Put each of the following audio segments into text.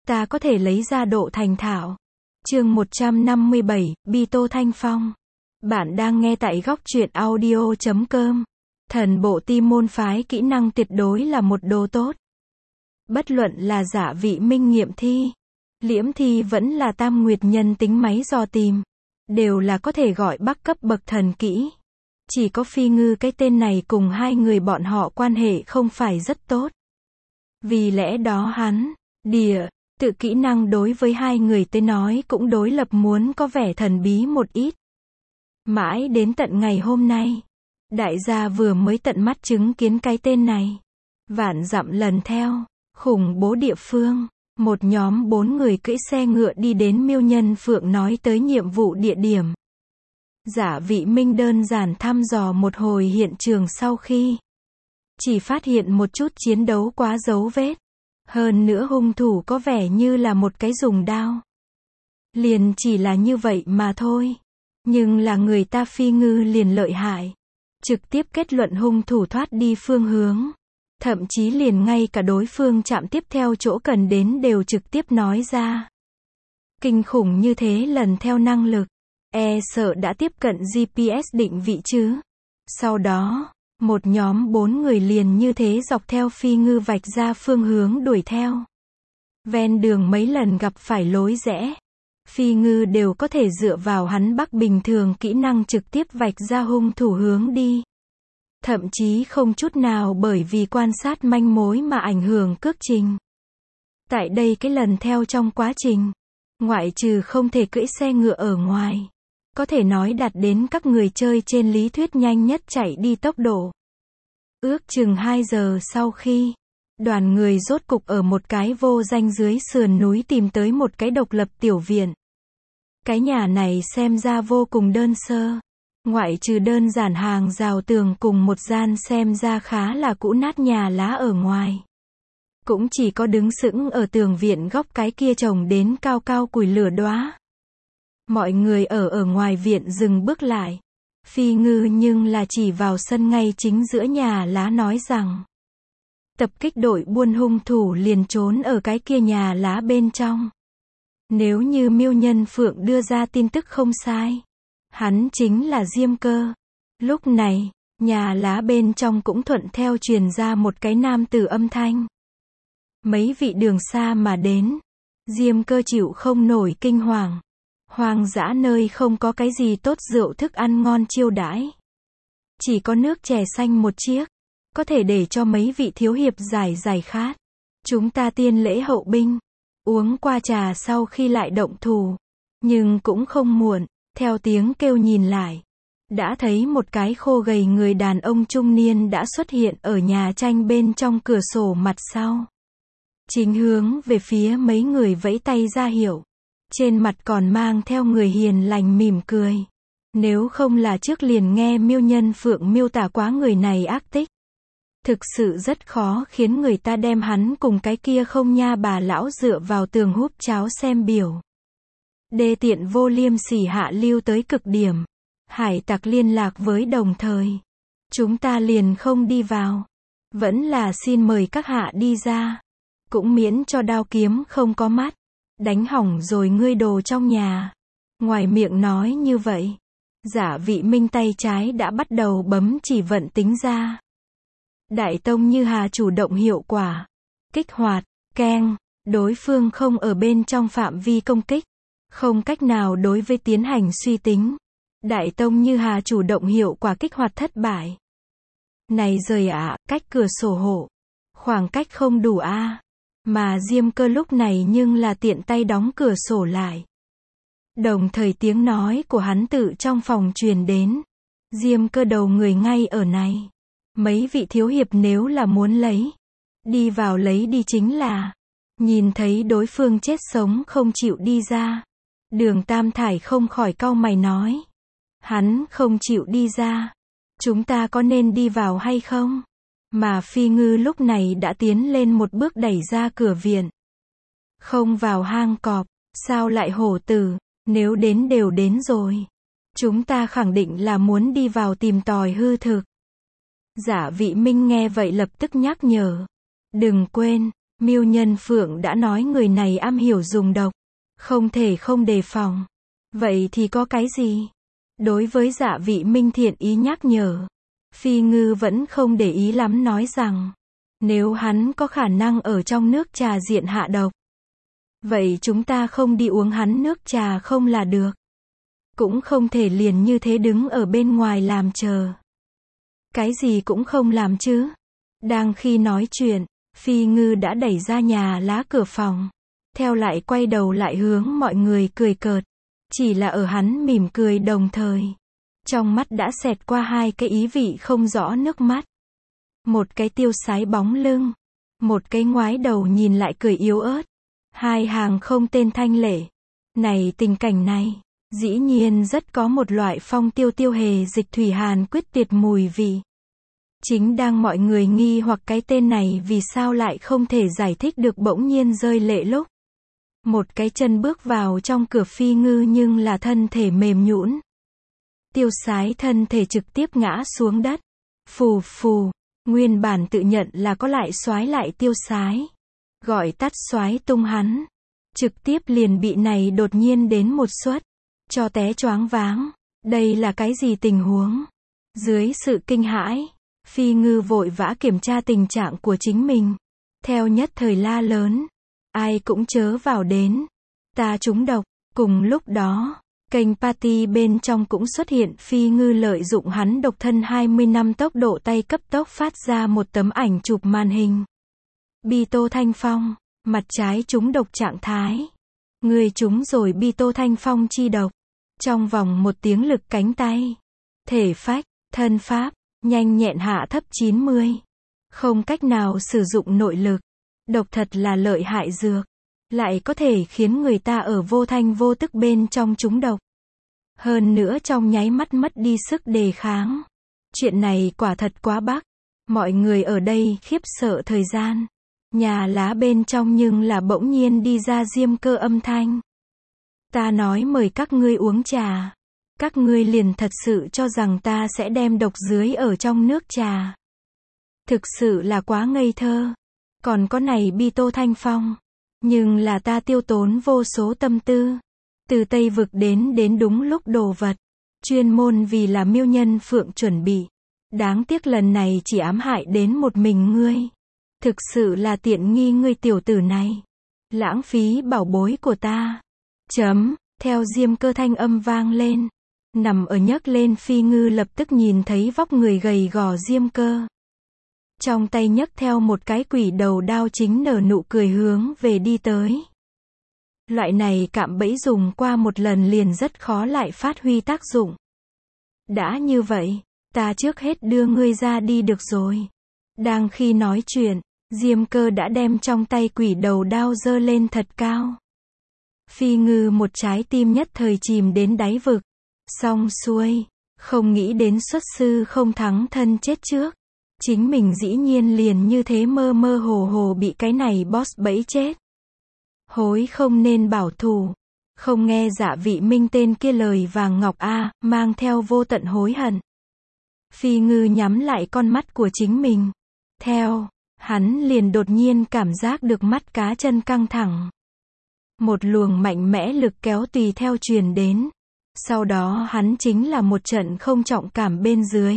ta có thể lấy ra độ thành thạo. Chương 157, Bi Tô Thanh Phong. Bạn đang nghe tại góc truyện audio.com. Thần bộ ti môn phái kỹ năng tuyệt đối là một đồ tốt. Bất luận là Giả Vị Minh nghiệm thi, liễm thi vẫn là Tam Nguyệt nhân tính máy dò tìm, đều là có thể gọi bắc cấp bậc thần kỹ. Chỉ có Phi Ngư cái tên này cùng hai người bọn họ quan hệ không phải rất tốt. Vì lẽ đó hắn, tự kỹ năng đối với hai người tới nói cũng đối lập muốn có vẻ thần bí một ít. Mãi đến tận ngày hôm nay, đại gia vừa mới tận mắt chứng kiến cái tên này. Vạn dặm lần theo, khủng bố địa phương, một nhóm 4 người cưỡi xe ngựa đi đến Miêu Nhân Phượng nói tới nhiệm vụ địa điểm. Giả Vị Minh đơn giản thăm dò một hồi hiện trường sau khi chỉ phát hiện một chút chiến đấu quá dấu vết. Hơn nữa hung thủ có vẻ như là một cái dùng đao. Liền chỉ là như vậy mà thôi. Nhưng là người ta Phi Ngư liền lợi hại. Trực tiếp kết luận hung thủ thoát đi phương hướng. Thậm chí liền ngay cả đối phương chạm tiếp theo chỗ cần đến đều trực tiếp nói ra. Kinh khủng như thế lần theo năng lực. E sợ đã tiếp cận GPS định vị chứ. Sau đó, một nhóm 4 người liền như thế dọc theo Phi Ngư vạch ra phương hướng đuổi theo. Ven đường mấy lần gặp phải lối rẽ, Phi Ngư đều có thể dựa vào hắn bắc bình thường kỹ năng trực tiếp vạch ra hung thủ hướng đi. Thậm chí không chút nào bởi vì quan sát manh mối mà ảnh hưởng cước trình. Tại đây cái lần theo trong quá trình, ngoại trừ không thể cưỡi xe ngựa ở ngoài, có thể nói đạt đến các người chơi trên lý thuyết nhanh nhất chạy đi tốc độ. Ước chừng 2 giờ sau khi, đoàn người rốt cục ở một cái vô danh dưới sườn núi tìm tới một cái độc lập tiểu viện. Cái nhà này xem ra vô cùng đơn sơ. Ngoại trừ đơn giản hàng rào tường cùng một gian xem ra khá là cũ nát nhà lá ở ngoài. Cũng chỉ có đứng sững ở tường viện góc cái kia trồng đến cao cao củi lửa đóa. Mọi người ở ngoài viện dừng bước lại. Phi Ngư nhưng là chỉ vào sân ngay chính giữa nhà lá nói rằng tập kích đội buôn hung thủ liền trốn ở cái kia nhà lá bên trong. Nếu như Miêu Nhân Phượng đưa ra tin tức không sai, hắn chính là Diêm Cơ. Lúc này, nhà lá bên trong cũng thuận theo truyền ra một cái nam tử âm thanh. Mấy vị đường xa mà đến, Diêm Cơ chịu không nổi kinh hoàng. Hoang dã nơi không có cái gì tốt rượu thức ăn ngon chiêu đãi. Chỉ có nước chè xanh một chiếc, có thể để cho mấy vị thiếu hiệp giải khát. Chúng ta tiên lễ hậu binh, uống qua trà sau khi lại động thủ. Nhưng cũng không muộn, theo tiếng kêu nhìn lại. Đã thấy một cái khô gầy người đàn ông trung niên đã xuất hiện ở nhà tranh bên trong cửa sổ mặt sau. Chính hướng về phía mấy người vẫy tay ra hiệu. Trên mặt còn mang theo người hiền lành mỉm cười. Nếu không là trước liền nghe Miêu Nhân Phượng miêu tả quá người này ác tích. Thực sự rất khó khiến người ta đem hắn cùng cái kia không nha bà lão dựa vào tường húp cháo xem biểu. Đê tiện vô liêm sỉ hạ lưu tới cực điểm. Hải tặc liên lạc với đồng thời. Chúng ta liền không đi vào. Vẫn là xin mời các hạ đi ra. Cũng miễn cho đao kiếm không có mắt. Đánh hỏng rồi ngươi đồ trong nhà. Ngoài miệng nói như vậy, Giả Vị Minh tay trái đã bắt đầu bấm chỉ vận tính ra. Đại tông như hà chủ động hiệu quả. Kích hoạt, keng, đối phương không ở bên trong phạm vi công kích. Không cách nào đối với tiến hành suy tính. Đại tông như hà chủ động hiệu quả kích hoạt thất bại. Này rời cách cửa sổ hộ. Khoảng cách không đủ Mà Diêm Cơ lúc này nhưng là tiện tay đóng cửa sổ lại. Đồng thời tiếng nói của hắn tự trong phòng truyền đến. Diêm Cơ đầu người ngay ở này. Mấy vị thiếu hiệp nếu là muốn lấy. Đi vào lấy đi chính là. Nhìn thấy đối phương chết sống không chịu đi ra. Đường Tam Thải không khỏi cau mày nói. Hắn không chịu đi ra. Chúng ta có nên đi vào hay không? Mà Phi Ngư lúc này đã tiến lên một bước đẩy ra cửa viện. Không vào hang cọp, sao lại hổ tử, nếu đến đều đến rồi. Chúng ta khẳng định là muốn đi vào tìm tòi hư thực. Giả Vị Minh nghe vậy lập tức nhắc nhở. Đừng quên, Miêu Nhân Phượng đã nói người này am hiểu dùng độc, không thể không đề phòng. Vậy thì có cái gì? Đối với Dạ Vị Minh thiện ý nhắc nhở, Phi Ngư vẫn không để ý lắm, nói rằng, nếu hắn có khả năng ở trong nước trà diện hạ độc, vậy chúng ta không đi uống hắn nước trà không là được. Cũng không thể liền như thế đứng ở bên ngoài làm chờ. Cái gì cũng không làm chứ. Đang khi nói chuyện, Phi Ngư đã đẩy ra nhà lá cửa phòng. Theo lại quay đầu lại hướng mọi người cười cợt. Chỉ là ở hắn mỉm cười đồng thời, trong mắt đã xẹt qua hai cái ý vị không rõ nước mắt. Một cái tiêu sái bóng lưng, một cái ngoái đầu nhìn lại cười yếu ớt. Hai hàng không tên thanh lệ. Này, tình cảnh này, dĩ nhiên rất có một loại phong tiêu tiêu hề dịch thủy hàn quyết tuyệt mùi vị. Chính đang mọi người nghi hoặc cái tên này vì sao lại không thể giải thích được, bỗng nhiên rơi lệ lúc một cái chân bước vào trong cửa Phi Ngư nhưng là thân thể mềm nhũn. Tiêu sái thân thể trực tiếp ngã xuống đất. Phù phù, nguyên bản tự nhận là có lại soái lại tiêu sái. Gọi tắt soái tung hắn. Trực tiếp liền bị này đột nhiên đến một suất. Cho té choáng váng. Đây là cái gì tình huống? Dưới sự kinh hãi, Phi Ngư vội vã kiểm tra tình trạng của chính mình. Theo nhất thời la lớn. Ai cũng chớ vào đến. Ta trúng độc. Cùng lúc đó, kênh party bên trong cũng xuất hiện Phi Ngư lợi dụng hắn độc thân 20 năm tốc độ tay cấp tốc phát ra một tấm ảnh chụp màn hình. Bi Tô Thanh Phong, mặt trái trúng độc trạng thái. Người trúng rồi Bi Tô Thanh Phong chi độc. Trong vòng 1 tiếng lực cánh tay, thể phách, thân pháp, nhanh nhẹn hạ thấp 90. Không cách nào sử dụng nội lực. Độc thật là lợi hại dược. Lại có thể khiến người ta ở vô thanh vô tức bên trong trúng độc. Hơn nữa trong nháy mắt mất đi sức đề kháng. Chuyện này quả thật quá bắc. Mọi người ở đây khiếp sợ thời gian. Nhà lá bên trong nhưng là bỗng nhiên đi ra Diêm Cơ âm thanh. Ta nói mời các ngươi uống trà. Các ngươi liền thật sự cho rằng ta sẽ đem độc dưới ở trong nước trà. Thực sự là quá ngây thơ. Còn có này Bi Tô Thanh Phong. Nhưng là ta tiêu tốn vô số tâm tư. Từ Tây Vực đến đúng lúc đồ vật. Chuyên môn vì là Miêu Nhân Phượng chuẩn bị. Đáng tiếc lần này chỉ ám hại đến một mình ngươi. Thực sự là tiện nghi ngươi tiểu tử này. Lãng phí bảo bối của ta. Theo Diêm Cơ thanh âm vang lên. Nằm ở nhấc lên Phi Ngư lập tức nhìn thấy vóc người gầy gò Diêm Cơ. Trong tay nhấc theo một cái quỷ đầu đao chính nở nụ cười hướng về đi tới. Loại này cạm bẫy dùng qua một lần liền rất khó lại phát huy tác dụng. Đã như vậy, ta trước hết đưa ngươi ra đi được rồi. Đang khi nói chuyện, Diêm Cơ đã đem trong tay quỷ đầu đao giơ lên thật cao. Phi Ngư một trái tim nhất thời chìm đến đáy vực. Xong xuôi, không nghĩ đến xuất sư không thắng thân chết trước. Chính mình dĩ nhiên liền như thế mơ mơ hồ hồ bị cái này boss bẫy chết. Hối không nên bảo thủ. Không nghe Dạ Vị Minh tên kia lời vàng ngọc a, mang theo vô tận hối hận. Phi Ngư nhắm lại con mắt của chính mình. Theo, hắn liền đột nhiên cảm giác được mắt cá chân căng thẳng. Một luồng mạnh mẽ lực kéo tùy theo truyền đến. Sau đó hắn chính là một trận không trọng cảm bên dưới.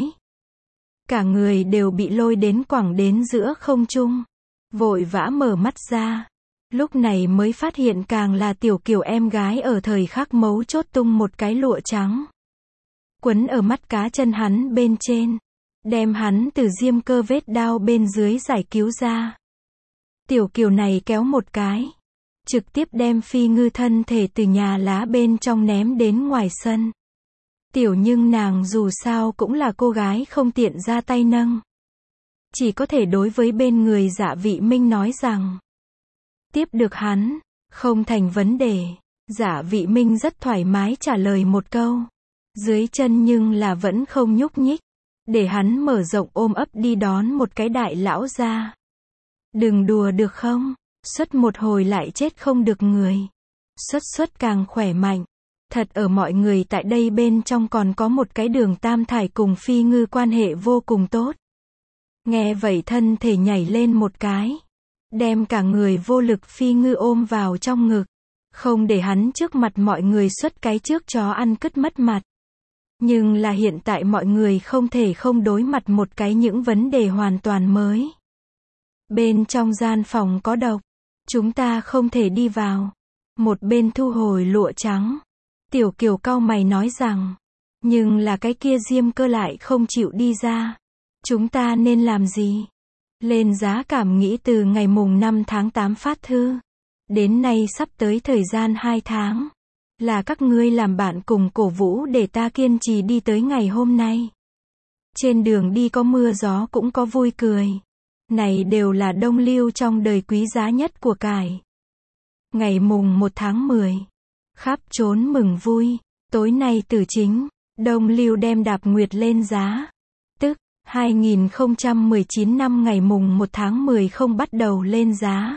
Cả người đều bị lôi đến quẳng đến giữa không trung. Vội vã mở mắt ra. Lúc này mới phát hiện càng là Tiểu Kiều em gái ở thời khắc mấu chốt tung một cái lụa trắng. Quấn ở mắt cá chân hắn bên trên. Đem hắn từ Diêm Cơ vết đao bên dưới giải cứu ra. Tiểu Kiều này kéo một cái. Trực tiếp đem Phi Ngư thân thể từ nhà lá bên trong ném đến ngoài sân. Tiểu nhưng nàng dù sao cũng là cô gái không tiện ra tay nâng. Chỉ có thể đối với bên người Dạ Vị Minh nói rằng. Tiếp được hắn, không thành vấn đề. Dạ Vị Minh rất thoải mái trả lời một câu. Dưới chân nhưng là vẫn không nhúc nhích. Để hắn mở rộng ôm ấp đi đón một cái đại lão ra. Đừng đùa được không? Xuất một hồi lại chết không được người. Xuất càng khỏe mạnh. Thật ở mọi người tại đây bên trong còn có một cái Đường Tam Thải cùng Phi Ngư quan hệ vô cùng tốt. Nghe vậy thân thể nhảy lên một cái. đem cả người vô lực Phi Ngư ôm vào trong ngực, không để hắn trước mặt mọi người xuất cái trước chó ăn cứt mất mặt. Nhưng là hiện tại mọi người không thể không đối mặt một cái những vấn đề hoàn toàn mới. Bên trong gian phòng có độc, chúng ta không thể đi vào. Một bên thu hồi lụa trắng, Tiểu Kiều cau mày nói rằng, nhưng là cái kia Diêm Cơ lại không chịu đi ra. Chúng ta nên làm gì? Lên giá cảm nghĩ từ ngày mùng 5 tháng 8 phát thư. Đến nay sắp tới thời gian 2 tháng. Là các ngươi làm bạn cùng cổ vũ để ta kiên trì đi tới ngày hôm nay. Trên đường đi có mưa gió cũng có vui cười. Này đều là Đông Lưu trong đời quý giá nhất của cải. Ngày mùng 1 tháng 10. Khắp trốn mừng vui. Tối nay Tử Chính, Đông Lưu đem Đạp Nguyệt lên giá. Tức, 2019 năm ngày mùng 1 tháng 10 không bắt đầu lên giá.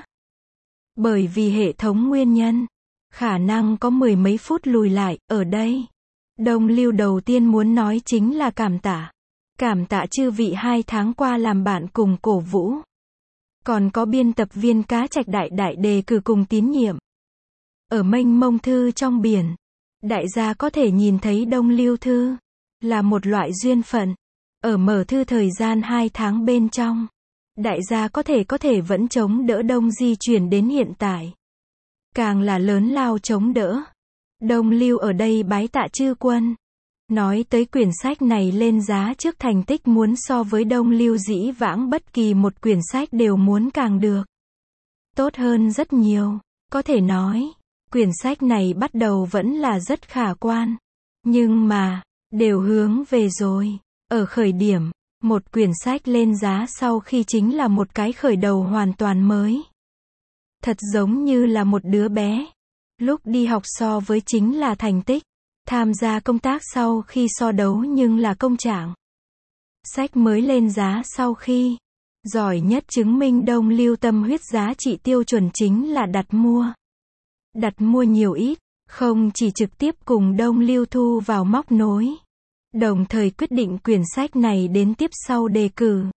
Bởi vì hệ thống nguyên nhân, khả năng có mười mấy phút lùi lại, ở đây. Đông Lưu đầu tiên muốn nói chính là cảm tạ. Cảm tạ chư vị 2 tháng qua làm bạn cùng cổ vũ. Còn có biên tập viên Cá Trạch Đại Đại đề cử cùng tín nhiệm. Ở mênh mông thư trong biển, đại gia có thể nhìn thấy Đông Lưu thư, là một loại duyên phận. Ở mở thư thời gian 2 tháng bên trong, đại gia có thể vẫn chống đỡ Đông di chuyển đến hiện tại. Càng là lớn lao chống đỡ. Đông Lưu ở đây bái tạ chư quân. Nói tới quyển sách này lên giá trước thành tích muốn so với Đông Lưu dĩ vãng bất kỳ một quyển sách đều muốn càng được. Tốt hơn rất nhiều. Có thể nói, quyển sách này bắt đầu vẫn là rất khả quan. Nhưng mà, đều hướng về rồi. Ở khởi điểm, một quyển sách lên giá sau khi chính là một cái khởi đầu hoàn toàn mới. Thật giống như là một đứa bé. Lúc đi học so với chính là thành tích. Tham gia công tác sau khi so đấu nhưng là công trạng. Sách mới lên giá sau khi. Giỏi nhất chứng minh Đông Lưu tâm huyết giá trị tiêu chuẩn chính là đặt mua. Đặt mua nhiều ít, không chỉ trực tiếp cùng Đông Lưu thu vào móc nối. Đồng thời quyết định quyển sách này đến tiếp sau đề cử.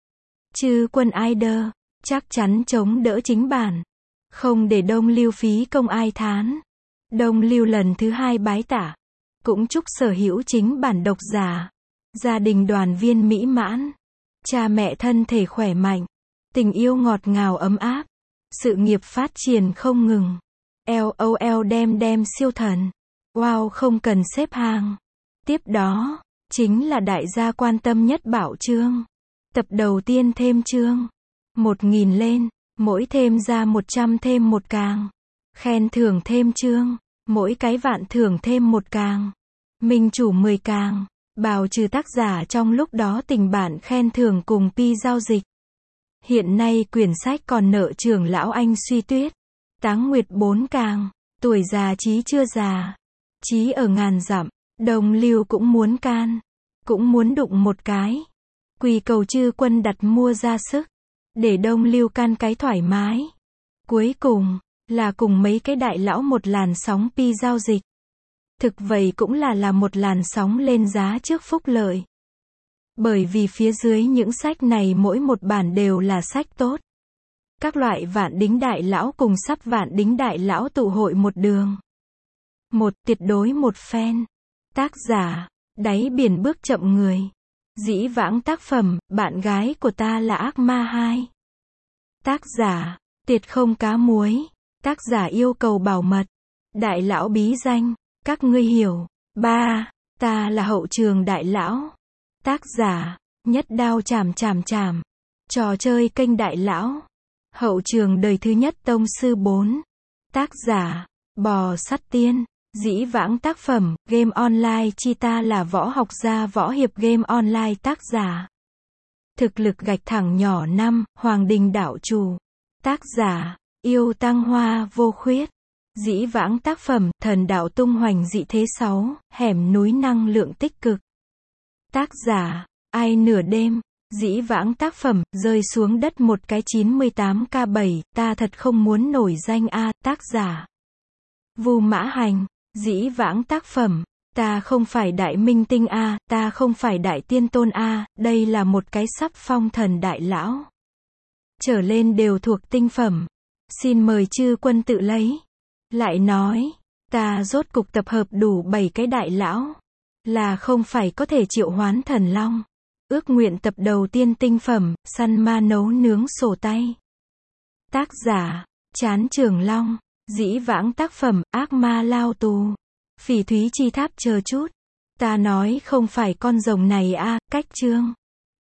Chư quân Aider, chắc chắn chống đỡ chính bản. Không để Đông Lưu phí công ai thán. Đông Lưu lần thứ 2 bái tạ. Cũng chúc sở hữu chính bản độc giả. Gia đình đoàn viên mỹ mãn. Cha mẹ thân thể khỏe mạnh. Tình yêu ngọt ngào ấm áp. Sự nghiệp phát triển không ngừng. LOL đem siêu thần. Wow không cần xếp hàng. Tiếp đó, chính là đại gia quan tâm nhất bảo chương. Tập đầu tiên thêm chương. 1000 lên, mỗi thêm ra 100 thêm một càng. Khen thưởng thêm chương, mỗi cái vạn thưởng thêm một càng. Minh chủ 10 càng, bào trừ tác giả trong lúc đó tình bản khen thưởng cùng pi giao dịch. Hiện nay quyển sách còn nợ trưởng lão Anh Suy Tuyết. Táng Nguyệt 4 càng, tuổi già chí chưa già. Chí ở ngàn dặm, Đông Lưu cũng muốn can. Cũng muốn đụng một cái. Quỳ cầu chư quân đặt mua ra sức. Để Đông Lưu can cái thoải mái. Cuối cùng, là cùng mấy cái đại lão một làn sóng pi giao dịch. Thực vậy cũng là một làn sóng lên giá trước phúc lợi. Bởi vì phía dưới những sách này mỗi một bản đều là sách tốt. Các loại vạn đính đại lão cùng sắp vạn đính đại lão tụ hội một đường. Một tuyệt đối một fan. Tác giả, đáy biển bước chậm người. Dĩ vãng tác phẩm, bạn gái của ta là ác ma 2. Tác giả, tiệt không cá muối. Tác giả yêu cầu bảo mật. Đại lão bí danh, các ngươi hiểu. 3. Ta là hậu trường đại lão. Tác giả, nhất đao chảm. Trò chơi kênh đại lão. Hậu trường đời thứ nhất tông sư 4. Tác giả, bò sắt tiên. Dĩ vãng tác phẩm, game online chi ta là võ học gia võ hiệp game online tác giả. Thực lực gạch thẳng nhỏ 5, Hoàng Đình đạo chủ. Tác giả, yêu tăng hoa vô khuyết. Dĩ vãng tác phẩm, thần đạo tung hoành dị thế 6, hẻm núi năng lượng tích cực. Tác giả, ai nửa đêm. Dĩ vãng tác phẩm, rơi xuống đất một cái 98K7, ta thật không muốn nổi danh a. Tác giả, Vu Mã Hành. Dĩ vãng tác phẩm, ta không phải đại minh tinh a, ta không phải đại tiên tôn a, đây là một cái sắp phong thần đại lão. trở lên đều thuộc tinh phẩm. Xin mời chư quân tự lấy. Lại nói, ta rốt cục tập hợp đủ 7 cái đại lão, là không phải có thể triệu hoán thần long. Ước nguyện tập đầu tiên tinh phẩm, săn ma nấu nướng sổ tay. Tác giả, Chán Trường Long. Dĩ vãng tác phẩm, ác ma lao tù. Phỉ thúy chi tháp chờ chút. Ta nói không phải con rồng này a, cách chương.